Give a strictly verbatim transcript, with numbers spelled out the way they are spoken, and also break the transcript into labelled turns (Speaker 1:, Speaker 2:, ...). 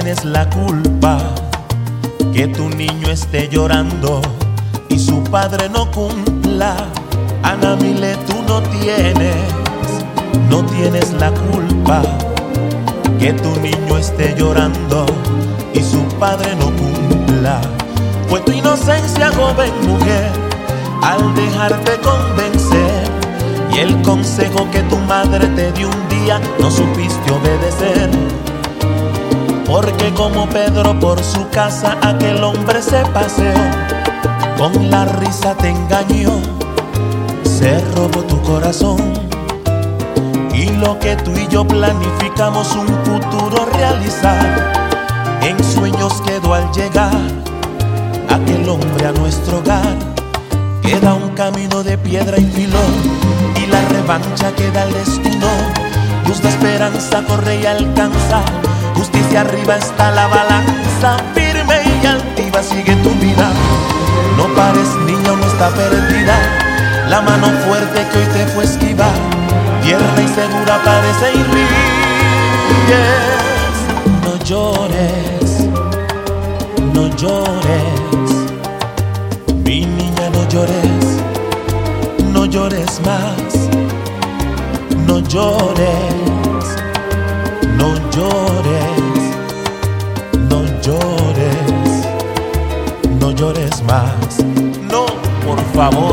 Speaker 1: tienes la culpa que tu niño esté llorando y su padre no cumpla. Ana Milé, tú no tienes, no tienes la culpa que tu niño esté llorando y su padre no cumpla. Fue tu inocencia, joven mujer, al dejarte convencer, y el consejo que tu madre te dio un día no supiste obedecer. Porque como Pedro por su casa aquel hombre se paseó, con la risa te engañó, se robó tu corazón. Y lo que tú y yo planificamos un futuro realizar, en sueños quedó al llegar aquel hombre a nuestro hogar. Queda un camino de piedra y filón, y la revancha queda al destino. Luz de esperanza corre y alcanza, justicia arriba está la balanza. Firme y altiva sigue tu vida, no pares niña, no está perdida. La mano fuerte que hoy te fue esquiva, tierna y segura parece y ríes. No llores, no llores, mi niña, no llores, no llores más, no llores, no llores, no llores, no llores más. No, por favor.